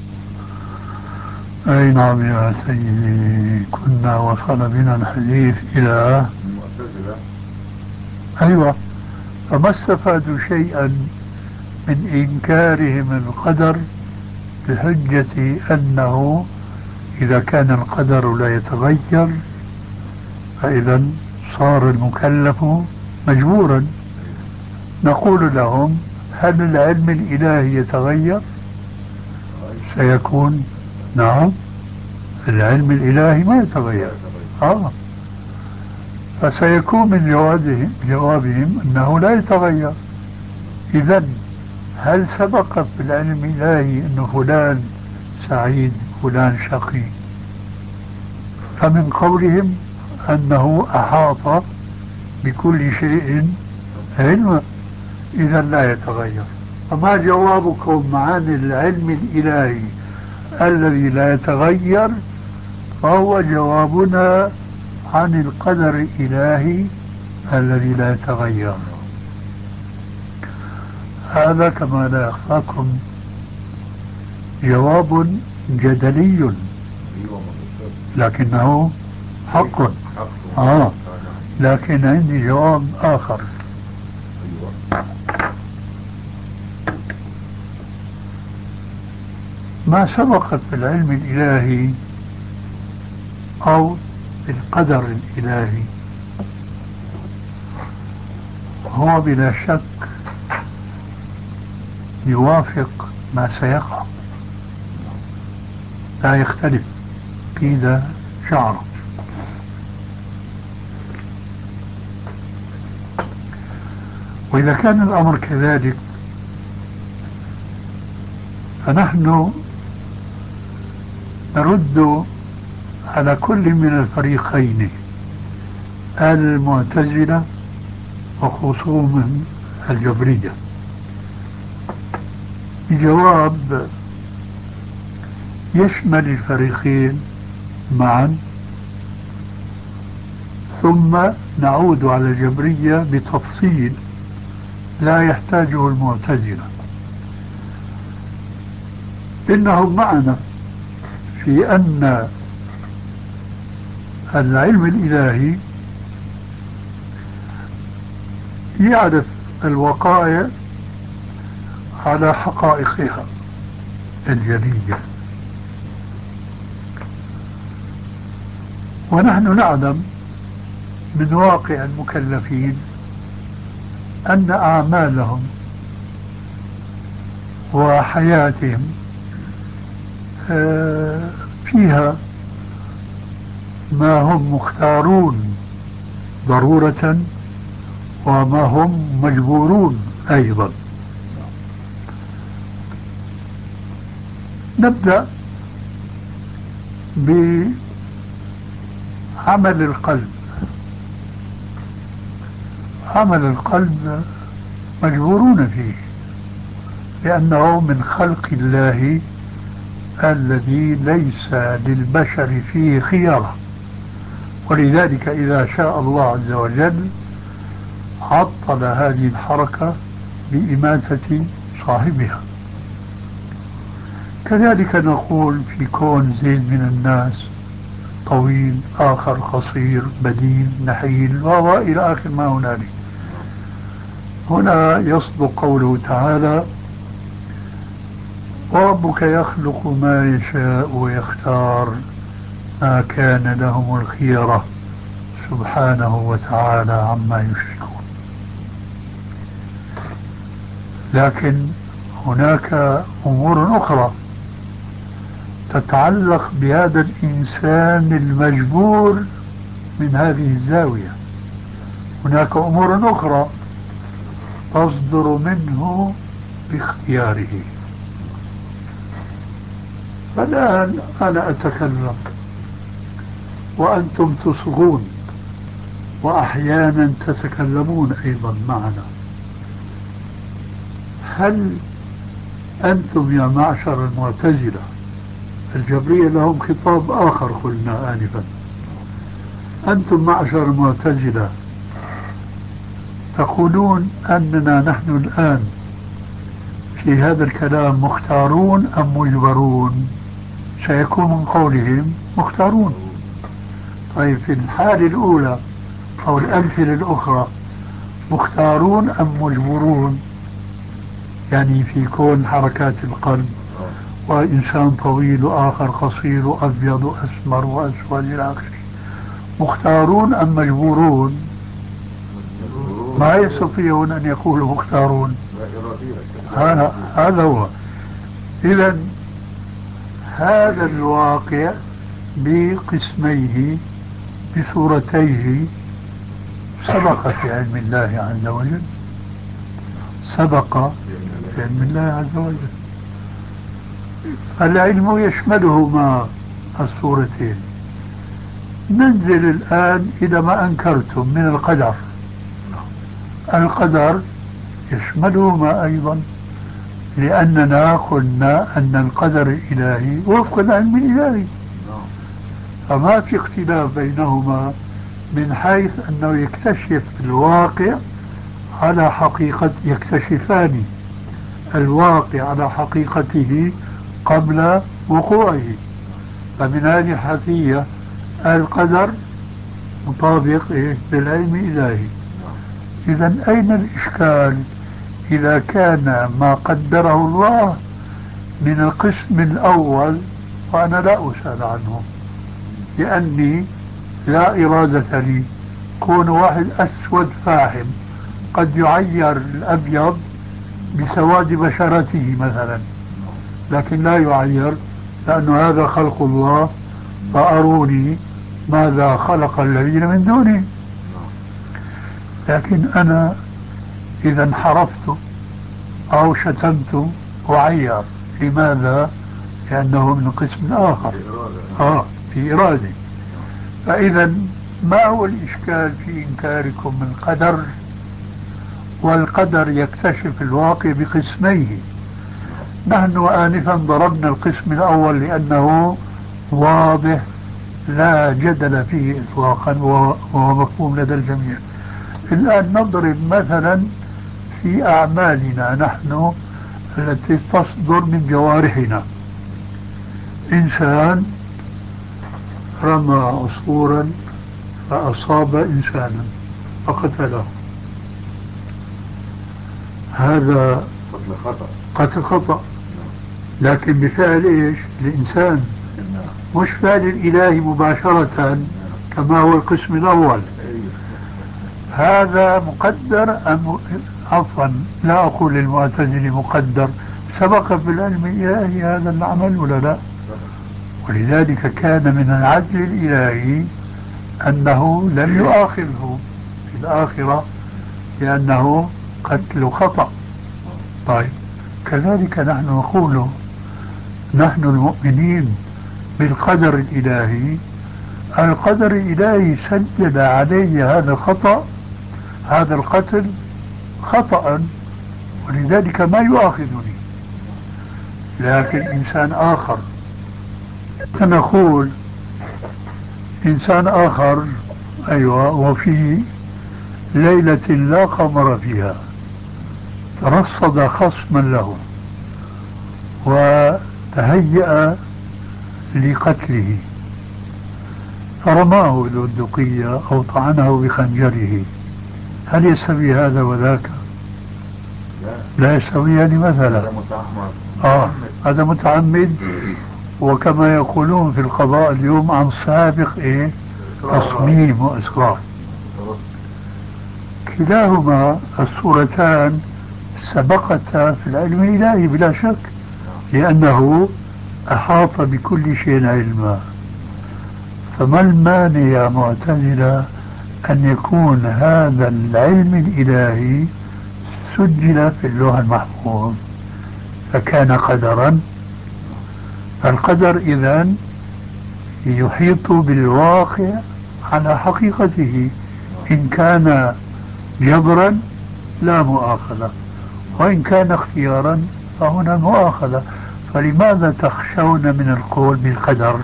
أي نعم يا سيدي، كنا وصل بنا الحديث إلى المعتزلة. أيوة. فما استفادوا شيئا من إنكارهم القدر بحجة أنه إذا كان القدر لا يتغير فإذا صار المكلف مجبورا. نقول لهم هل العلم الإلهي يتغير؟ سيكون نعم، العلم الإلهي ما يتغير. فسيكون من جوابهم أنه لا يتغير. إذن هل سبق في العلم الإلهي أن فلان سعيد فلان شقي؟ فمن قولهم أنه أحاط بكل شيء علما، إذا لا يتغير. فما جوابكم عن العلم الإلهي الذي لا يتغير؟ فهو جوابنا عن القدر الإلهي الذي لا يتغير. هذا كما لا يخفاكم جواب جدلي لكنه حق. لكن عندي جواب آخر. ما سبق في العلم الإلهي أو في القدر الإلهي هو بلا شك يوافق ما سيقع، لا يختلف كيد شعره. وإذا كان الأمر كذلك فنحن نرد على كل من الفريقين، المعتزلة وخصومهم الجبرية، بجواب يشمل الفريقين معا، ثم نعود على الجبرية بتفصيل لا يحتاجه المعتزلة. إنهم معنا في أن العلم الإلهي يعرف الوقائع على حقائقها الجلية، ونحن نعلم من واقع المكلفين أن أعمالهم وحياتهم فيها ما هم مختارون ضرورة وما هم مجبورون أيضا. نبدأ بعمل القلب. عمل القلب مجبورون فيه لأنه من خلق الله الذي ليس للبشر فيه خيار، ولذلك إذا شاء الله عز وجل عطل هذه الحركة بإماتة صاحبها. كذلك نقول في كون زيد من الناس طويل، آخر قصير، بدين، نحيل، وإلى آخر ما هنالك. هنا يصدق قوله تعالى: وربك يخلق ما يشاء ويختار ما كان لهم الخيرة سبحانه وتعالى عما يشركون. لكن هناك أمور أخرى تتعلق بهذا الإنسان المجبور من هذه الزاوية. هناك أمور أخرى تصدر منه باختياره. فالآن أنا أتكلم وأنتم تصغون، وأحيانا تتكلمون أيضا معنا. هل أنتم يا معشر المعتزلة، الجبرية لهم خطاب آخر قلنا آنفا، أنتم معشر المعتزلة تقولون أننا نحن الآن في هذا الكلام مختارون أم مجبرون؟ سيكون من قولهم مختارون. طيب في الحالة الأولى أو الأمثلة الأخرى مختارون أم مجبرون؟ يعني في كون حركات القلب، وإنسان طويل وآخر قصير وأبيض وأسمر وأسود إلى آخره، مختارون أم مجبورون؟ ما يستطيعون أن يقولوا مختارون. هذا هو. إذن هذا الواقع بقسميه بصورتيه سبق في علم الله عز وجل، سبق في علم الله عز وجل. العلم يشملهما الصورتين. ننزل الآن إلى ما أنكرتم من القدر. القدر يشملهما أيضا، لأننا قلنا أن القدر الإلهي وفق العلم الإلهي، فما في اختلاف بينهما من حيث أنه يكتشف الواقع على حقيقة، يكتشفان الواقع على حقيقته قبل وقوعه. فمن هذه الحيثية القدر مطابق للعلم الإلهي. إذن أين الإشكال إذا كان ما قدره الله من القسم الأول وأنا لا أسأل عنه، لأني لا إرادة لي. كون واحد أسود فاحم قد يعير الأبيض بسواد بشرته مثلا، لكن لا يعير، لأن هذا خلق الله، فأروني ماذا خلق الذين من دونه. لكن أنا إذا انحرفت أو شتمت أعير، لماذا؟ لأنه من قسم آخر، في إرادة. فإذا ما هو الإشكال في إنكاركم من قدر؟ والقدر يكتشف الواقع بقسميه. نحن آنفا ضربنا القسم الأول لأنه واضح لا جدل فيه إطلاقا وهو مفهوم لدى الجميع. الآن نضرب مثلا في أعمالنا نحن التي تصدر من جوارحنا. إنسان رمى عصفورا فأصاب إنسانا فقتله، هذا قتل خطأ، لكن بفعل إيش؟ الإنسان، مش فعل الإله مباشرة كما هو القسم الأول. هذا مقدر أم عفوا لا أقول للمعتزلة مقدر، سبق في العلم الإلهي هذا العمل ولا لا؟ ولذلك كان من العدل الإلهي أنه لم يؤاخذه في الآخرة لأنه قتل خطأ. طيب كذلك نحن نقول نحن المؤمنين بالقدر الإلهي، القدر الإلهي سجل عليه هذا الخطأ، هذا القتل خطأ، ولذلك ما يؤاخذني. لكن إنسان آخر، نقول إنسان آخر أيوة، وفي ليلة لا قمر فيها رصد خصما له وتهيأ لقتله، فرماه بالبندقية أو طعنه بخنجره، هل يستوي هذا وذاك؟ لا يستويان مثلا. هذا متعمد، وكما يقولون في القضاء اليوم عن سابق تصميم وإصرار. كلاهما الصورتان سبقتا في العلم الإلهي بلا شك، لأنه أحاط بكل شيء علما. فما المانع يا معتزلة أن يكون هذا العلم الإلهي سجل في اللوح المحفوظ فكان قدرا؟ القدر إذن يحيط بالواقع على حقيقته، إن كان جبرا لا مؤاخذة، وإن كان اختيارا فهنا مؤاخذة. فلماذا تخشون من القول بالقدر؟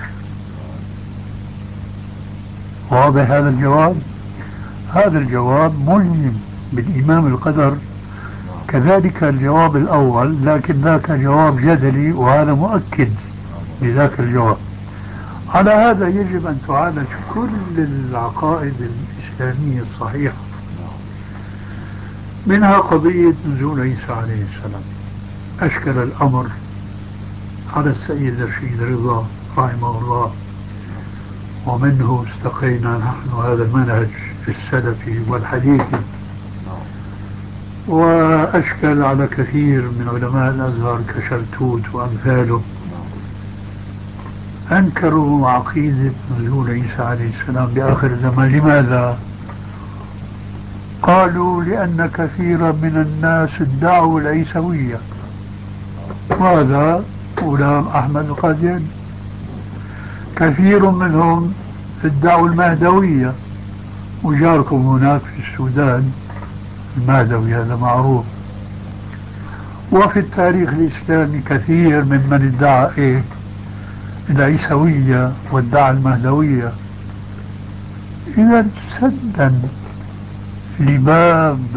واضح هذا الجواب؟ هذا الجواب ملزم بالإيمان بالقدر، كذلك الجواب الأول، لكن ذاك جواب جدلي وهذا مؤكد لذاك الجواب. على هذا يجب أن تعالج كل العقائد الإسلامية الصحيحة، منها قضية نزول عيسى عليه السلام. أشكل الأمر على السيد رشيد رضا رحمه الله، ومنه استقينا نحن هذا المنهج السلفي والحديثي، وأشكل على كثير من علماء الأزهر كشلتوت وأمثاله، أنكروا عقيدة نزول عيسى عليه السلام بآخر الزمان. لماذا؟ قالوا لأن كثيرا من الناس ادعوا العيسوية، وهذا غلام أحمد القادياني. كثير منهم ادعوا المهدوية، وجاركم هناك في السودان المهدوي هذا معروف. وفي التاريخ الإسلامي كثير ممن ادعى العيسوية وادعى المهدوية. إذا سدا لباب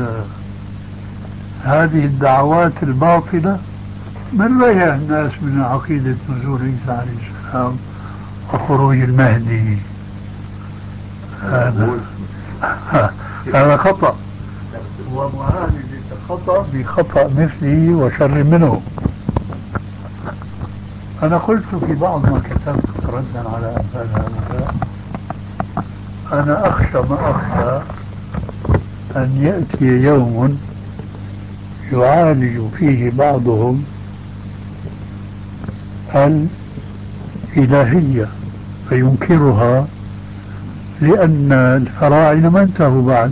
هذه الدعوات الباطلة من ريح الناس من عقيدة نزول عيسى عليه السلام وخروج المهدي. هذا خطأ، ومعالج الخطأ بخطأ مثلي وشر منه. أنا قلت في بعض ما كتبت ردا على أمثال هؤلاء، أنا أخشى ما أخشى أن يأتي يوم يعالج فيه بعضهم الإلهية فينكرها، لأن الفراعنة ما انتهوا بعد،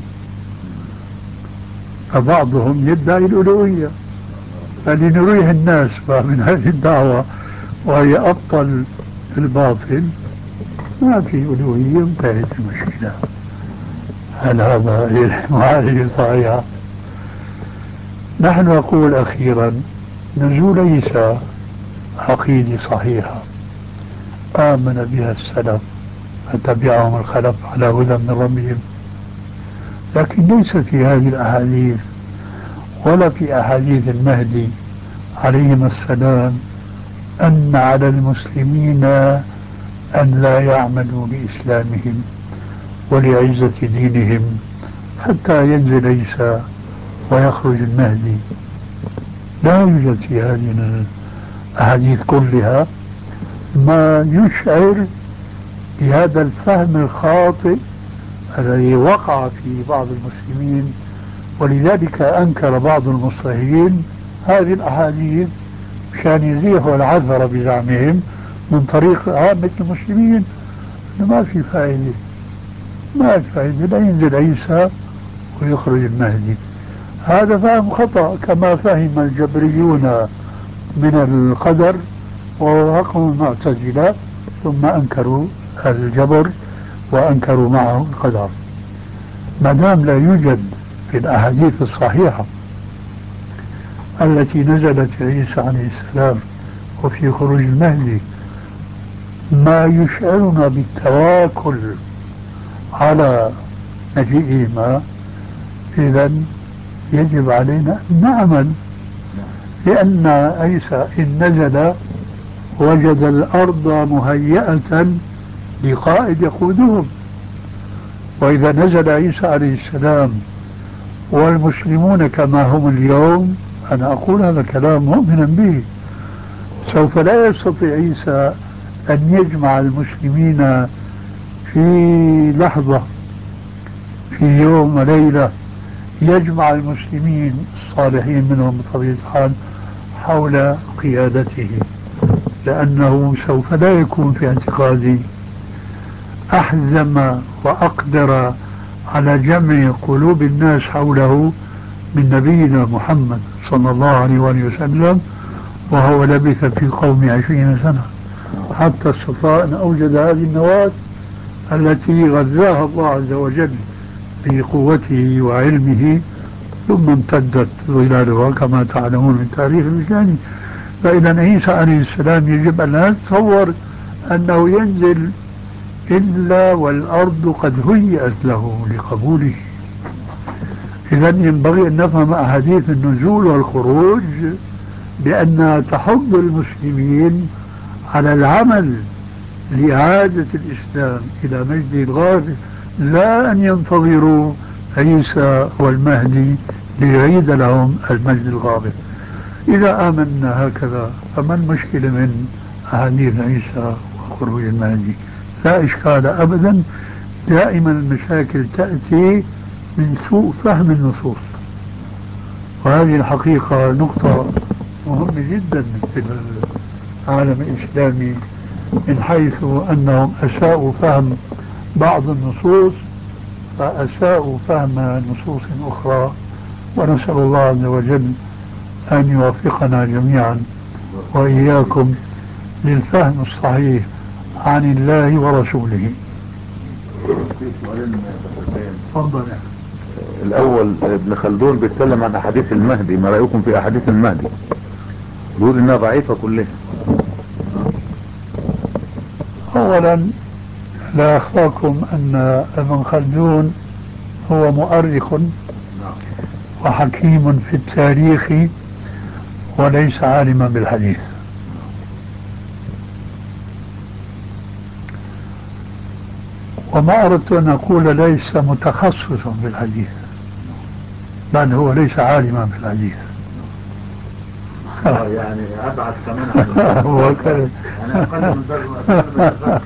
فبعضهم يدعي الألوهية. فلنريه الناس من هذه الدعوة وهي أبطل الباطل، ما في ألوهية، انتهت المشكلة. هل هذا معالجة صحيحة؟ نحن نقول أخيرا نزول عيسى عقيدة صحيحة آمن بها السلف فتبعهم الخلف على هدى من ربهم، لكن ليس في هذه الأحاديث ولا في أحاديث المهدي عليهم السلام أن على المسلمين أن لا يعملوا بإسلامهم ولعزة دينهم حتى ينزل عيسى ويخرج المهدي. لا يوجد في هذه الأحاديث كلها ما يشعر بهذا الفهم الخاطئ الذي وقع في بعض المسلمين، ولذلك أنكر بعض المصلحين هذه الأحاديث مشان يزيحوا العذر بزعمهم من طريق عامة المسلمين. ما في فائدة، ما في فائدة، لا ينزل عيسى ويخرج المهدي. هذا فهم خطأ كما فهم الجبريون من القدر ووافقهم المعتزلة، ثم أنكروا الجبر وأنكروا معه القدر. ما دام لا يوجد في الأحاديث الصحيحة التي نزلت في عيسى عليه السلام وفي خروج المهدي ما يشعرنا بالتواكل على مجيئهما، إذن يجب علينا أن نعمل، لأن عيسى إن نزل وجد الأرض مهيئة لقائد يقودهم. وإذا نزل عيسى عليه السلام والمسلمون كما هم اليوم، أنا أقول هذا كلام مؤمنا به، سوف لا يستطيع عيسى أن يجمع المسلمين في لحظة، في يوم وليلة، يجمع المسلمين الصالحين منهم بطبيعة الحال حول قيادته، لأنه سوف لا يكون في اعتقادي أحزم وأقدر على جمع قلوب الناس حوله من نبينا محمد صلى الله عليه وسلم، وهو لبث في قوم 20 سنة حتى استطاع أن أوجد هذه النواة التي غذاها الله عز وجل بقوته وعلمه، ثم امتدت ظلالها كما تعلمون من تاريخ الإسلام. فإذا عيسى عليه السلام يجب أن لا نتصور أنه ينزل إلا والأرض قد هيئت له لقبوله. إذا ينبغي أن نفهم أحاديث النزول والخروج بأنها تحض المسلمين على العمل لإعادة الإسلام إلى مجده الغافر، لا أن ينتظروا عيسى والمهدي ليعيد لهم المجد الغافر. إذا آمنا هكذا فما المشكلة من أحاديث عيسى وخروج المهدي؟ لا إشكال أبدا. دائما المشاكل تأتي من سوء فهم النصوص، وهذه الحقيقة نقطة مهمة جدا في العالم الإسلامي، من حيث أنهم أساءوا فهم بعض النصوص فأساءوا فهم نصوص أخرى، ونسأل الله عز وجل أن يوفقنا جميعا وإياكم للفهم الصحيح عن الله ورسوله. تفضل. الأول ابن خلدون بيتكلم عن أحاديث المهدي، ما رأيكم في أحاديث المهدي؟ بيقول إنها ضعيفة كلها. أولا لا أخفاكم أن ابن خلدون هو مؤرخ وحكيم في التاريخ وليس عالما بالحديث. وما أردت أن أقول ليس متخصصا في الحديث، بل هو ليس عالما بالحديث. يعني أبعد كمان عن يعني أقل من ذلك.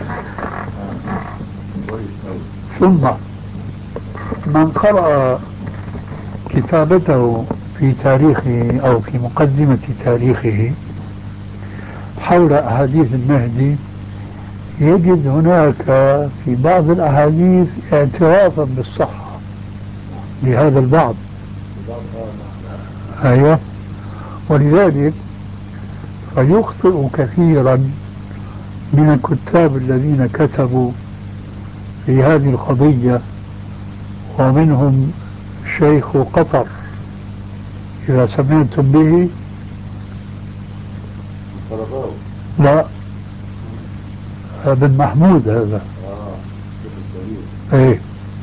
ثم من قرأ كتابته في تاريخه أو في مقدمة تاريخه حول أحاديث المهدي يجد هناك في بعض الأحاديث اعترافا بالصحة لهذا البعض. أيوة. ولذلك فيخطئ كثيرا من الكتاب الذين كتبوا في هذه القضية، ومنهم شيخ قطر إذا سمعتم به. لا، بن محمود هذا. ايه،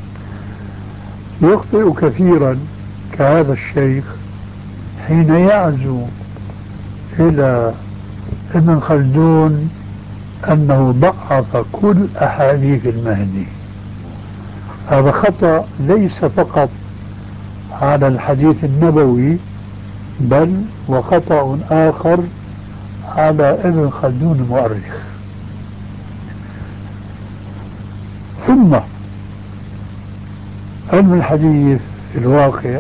يخطئ كثيرا كهذا الشيخ حين يعزو إلى ابن خلدون أنه ضعف كل أحاديث المهدي. هذا خطأ ليس فقط على الحديث النبوي، بل وخطأ آخر على ابن خلدون المؤرخ. ثم علم الحديث في الواقع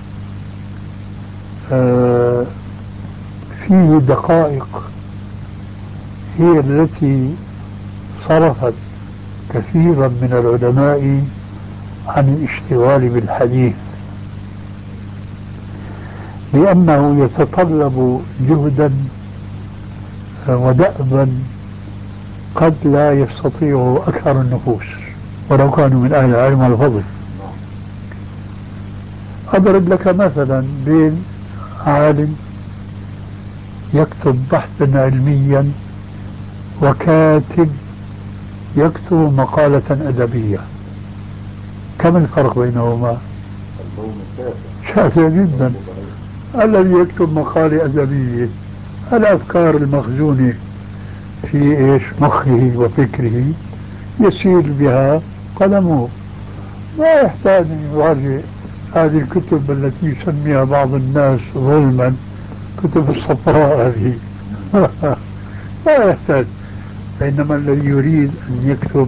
فيه دقائق هي التي صرفت كثيرا من العلماء عن الاشتغال بالحديث، لأنه يتطلب جهدا ودأبا قد لا يستطيعه أكثر النفوس ولو كانوا من أهل العلم والفضل. أضرب لك مثلا بين عالم يكتب بحثا علميا وكاتب يكتب مقالة أدبية، كم الفرق بينهما؟ شاسع جدا. الذي يكتب مقالة أدبية الأفكار المخزونة في إيش مخه وفكره يسير بها قلمه، ما يحتاج أن يراجع هذه الكتب التي يسميها بعض الناس ظلما كتب الصفراء هذه. لا يحتاج. بينما الذي يريد أن يكتب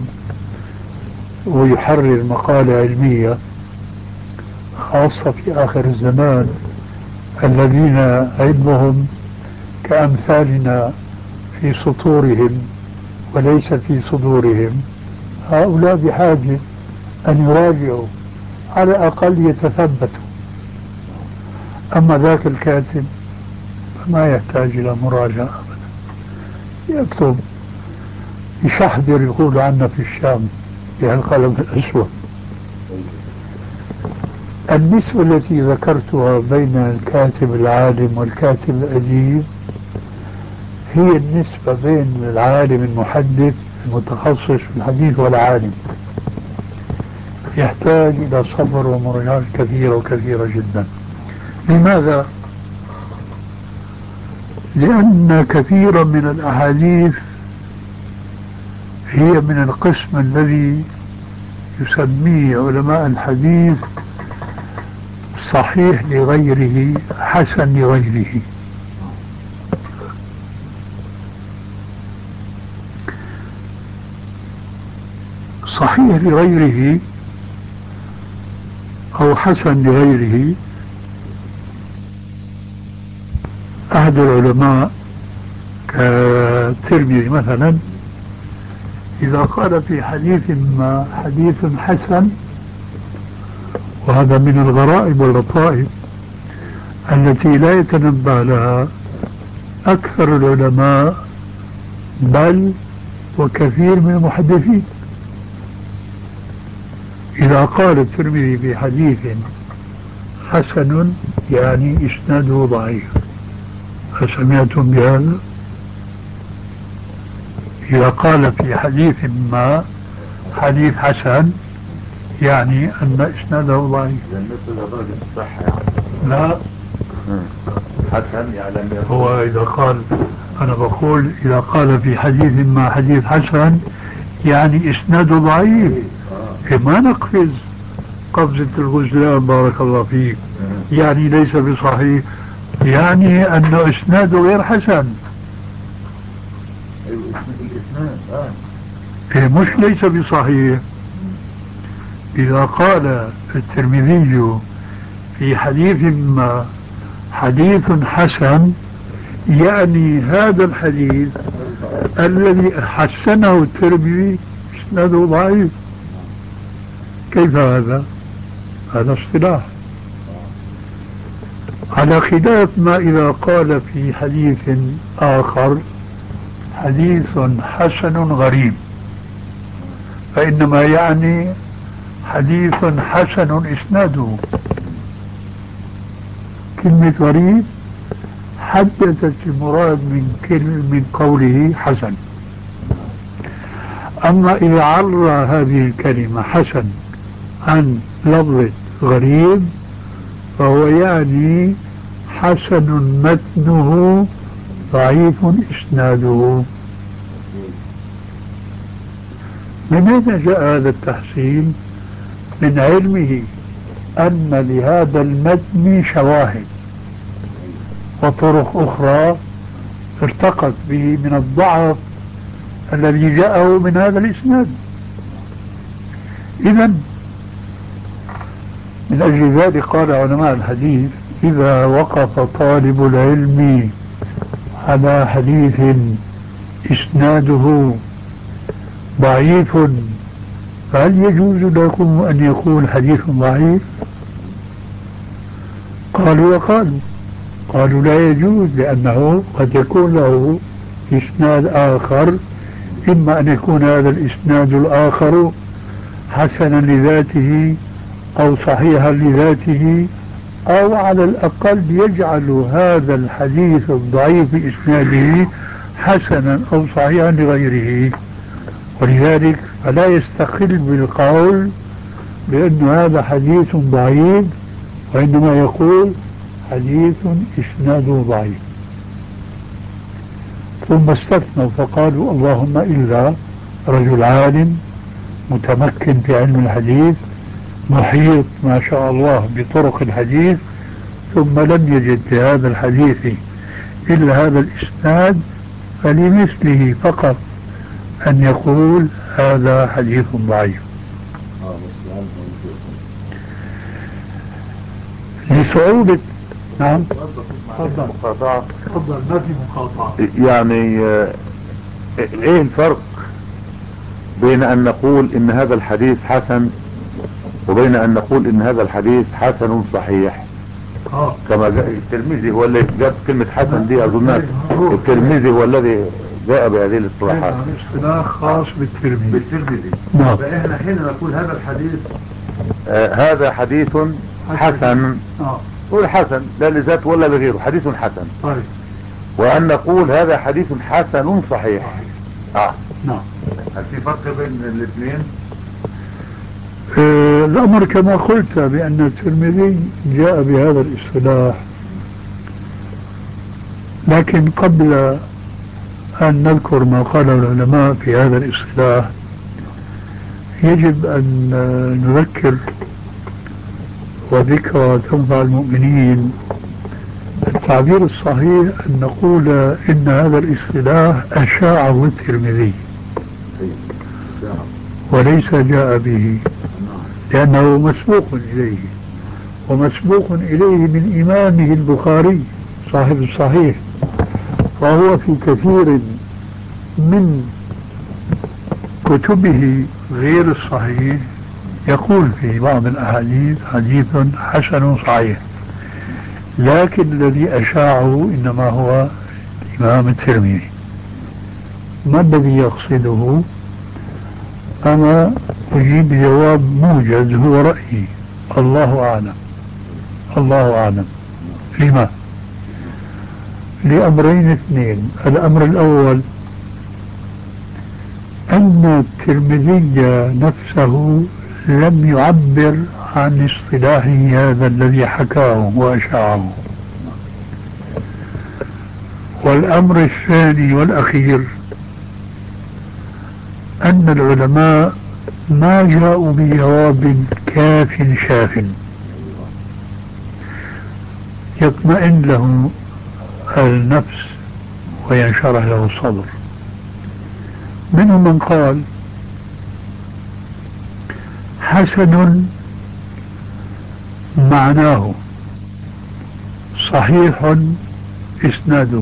ويحرر مقالة علمية خاصة في آخر الزمان، الذين علمهم كأمثالنا في سطورهم وليس في صدورهم، هؤلاء بحاجة أن يراجعوا على الأقل يتثبتوا. أما ذاك الكاتب فما يحتاج إلى مراجعة أبدا، يكتب يشحذر يقول عنا في الشام بهالقلم الأسود. النسبة التي ذكرتها بين الكاتب العالم والكاتب الأديب هي النسبة بين العالم المحدث المتخصص في الحديث والعالم، يحتاج إلى صبر ومراجعات كثيرة وكثيرة جدا. لماذا؟ لأن كثيرا من الأحاديث هي من القسم الذي يسميه علماء الحديث صحيح لغيره حسن لغيره. صحيح لغيره أو حسن لغيره، أحد العلماء كالترمذي مثلا إذا قال في حديث ما حديث حسن، وهذا من الغرائب واللطائف التي لا يتنبه لها أكثر العلماء بل وكثير من المحدثين. إذا قال الترمذي في حديث حسن يعني إسناده ضعيف، أسمعتم بهذا؟ إذا قال في حديث ما حديث حسن يعني أن إسناده ضعيف. لا حسن يعلم. هو إذا قال، أنا بقول إذا قال في حديث ما حديث حسن يعني إسناده ضعيف. ما نقفز قفزة الغزلان بارك الله فيك، يعني ليس بصحيح، يعني أن إسناده غير حسن. مش ليس بصحيح. إذا قال الترمذي في حديث ما حديث حسن يعني هذا الحديث الذي حسنه الترمذي إسناده ضعيف. كيف هذا؟ هذا اصطلاح. على خلاف ما إذا قال في حديث آخر حديث حسن غريب، فإنما يعني حديث حسن إسناده. كلمة غريب حددت المراد من قوله حسن. أما إذا عرى هذه الكلمة حسن عن لفظة غريب فهو يعني حسن متنه ضعيف إسناده. من أين جاء هذا التحسين؟ من علمه أن لهذا المتن شواهد وطرق أخرى ارتقت به من الضعف الذي جاءه من هذا الإسناد. إذن من أجل ذلك قال علماء الحديث إذا وقف طالب العلم على حديث إسناده ضعيف فهل يجوز لكم أن يكون حديث ضعيف؟ قالوا قالوا لا يجوز، لأنه قد يكون له إسناد آخر، إما أن يكون هذا الإسناد الآخر حسنا لذاته أو صحيحا لذاته، أو على الأقل يجعل هذا الحديث الضعيف بإسناده حسنا أو صحيحا لغيره. ولذلك فلا يستقل بالقول بأن هذا حديث ضعيف وإنما يقول حديث إسناده ضعيف. ثم استثنوا فقالوا اللهم إلا رجل عالم متمكن في علم الحديث محيط ما شاء الله بطرق الحديث ثم لم يجد لهذا الحديث إلا هذا الإسناد فلمثله فقط أن يقول هذا حديث ضعيف. لصعوبة. نعم تفضل ما في مقاطعة. يعني ايه الفرق بين ان نقول ان هذا الحديث حسن وبين ان نقول ان هذا الحديث حسن صحيح؟ كما جاء الترمذي هو اللي جاب كلمة حسن دي اظن الترمذي هو الذي جاء بهذه الاصطلاحات. اصطلاح خاص بالترمذي. نعم. فاحنا حين نقول هذا الحديث هذا حديث حسن نقول حسن لا لذات ولا لغيره حديث حسن. طيب. وان نقول هذا حديث حسن صحيح. نعم. هل في فرق بين الاثنين؟ الأمر كما قلت بأن الترمذي جاء بهذا الاصطلاح، لكن قبل أن نذكر ما قاله العلماء في هذا الاصطلاح يجب أن نذكر وذكرى تنفع المؤمنين. التعبير الصحيح أن نقول إن هذا الاصطلاح أشاعه الترمذي وليس جاء به، لأنه مسبوق إليه ومسبوق إليه من إمامه البخاري صاحب الصحيح، وهو في كثير من كتبه غير الصحيح يقول في بعض الأحاديث حديث حسن صحيح، لكن الذي أشاعه إنما هو الإمام الترمذي. ما الذي يقصده؟ أنا أجيب جواب موجز هو رأيي، الله أعلم. الله أعلم. لما؟ لأمرين اثنين. الأمر الأول أن الترمذي نفسه لم يعبر عن اصطلاحه هذا الذي حكاه وأشاعه. والأمر الثاني والأخير أن العلماء ما جاءوا بجواب كاف شاف يطمئن له النفس وينشرح له الصدر. منهم من قال حسن معناه صحيح إسناده.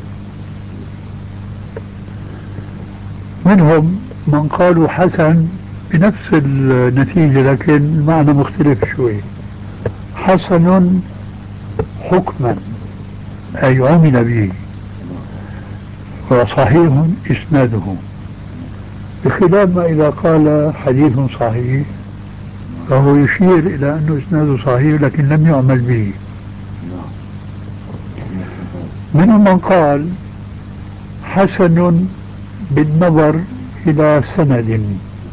منهم من قالوا حسن بنفس النتيجة لكن المعنى مختلف شوي، حسن حكما أي عمل به، وصحيح إسناده، بخلاف ما إذا قال حديث صحيح فهو يشير إلى أنه إسناده صحيح لكن لم يعمل به. منهم من قال حسن بالنظر إلى سند،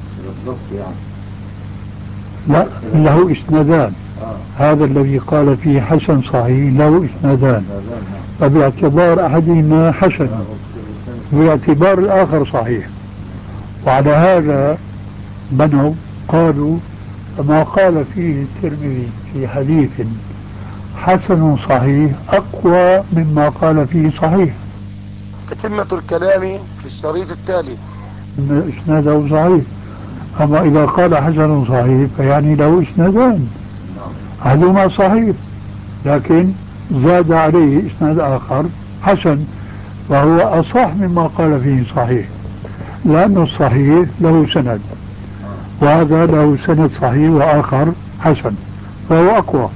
لا له إسنادان، هذا الذي قال فيه حسن صحيح له إسنادان، فباعتبار أحدهما حسن باعتبار الآخر صحيح. وعلى هذا بنوا قالوا ما قال فيه الترمذي في حديث حسن صحيح أقوى مما قال فيه صحيح. تتمة الكلام في الشريط التالي. إسناده صحيح، أما إذا قال حسن صحيح فيعني له إسنادان، أحدهما صحيح لكن زاد عليه إسناد آخر حسن، وهو أصح مما قال فيه صحيح، لأن الصحيح له سند وهذا له سند صحيح وآخر حسن فهو أقوى.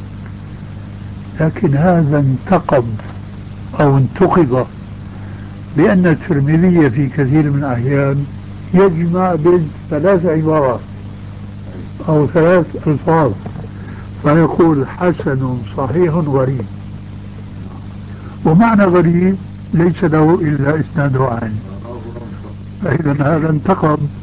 لكن هذا انتقد أو انتقد بأن الترمذي في كثير من الأحيان يجمع بين ثلاث عبارات أو ثلاث ألفاظ فيقول حسن صحيح غريب، ومعنى غريب ليس له إلا إسناد عالي. فإذا هذا انتقد